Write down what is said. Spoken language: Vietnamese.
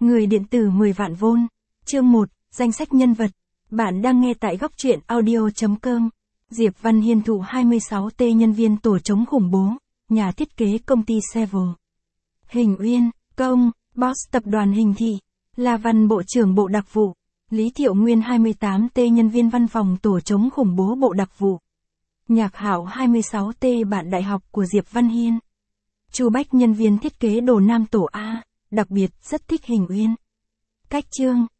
Người điện tử 10 vạn vôn. Chương 1, danh sách nhân vật. Bạn đang nghe tại góc truyện audio.com. Diệp Văn Hiên thụ 26T nhân viên tổ chống khủng bố, nhà thiết kế công ty Sevel. Hình Uyên, Công, Boss tập đoàn Hình Thị. La Văn Bộ trưởng Bộ Đặc vụ. Lý Thiệu Nguyên 28T nhân viên văn phòng tổ chống khủng bố Bộ Đặc vụ. Nhạc Hạo 26T bạn đại học của Diệp Văn Hiên. Chu Bách nhân viên thiết kế đồ nam tổ A, đặc biệt rất thích Hình Uyên. Cách chương,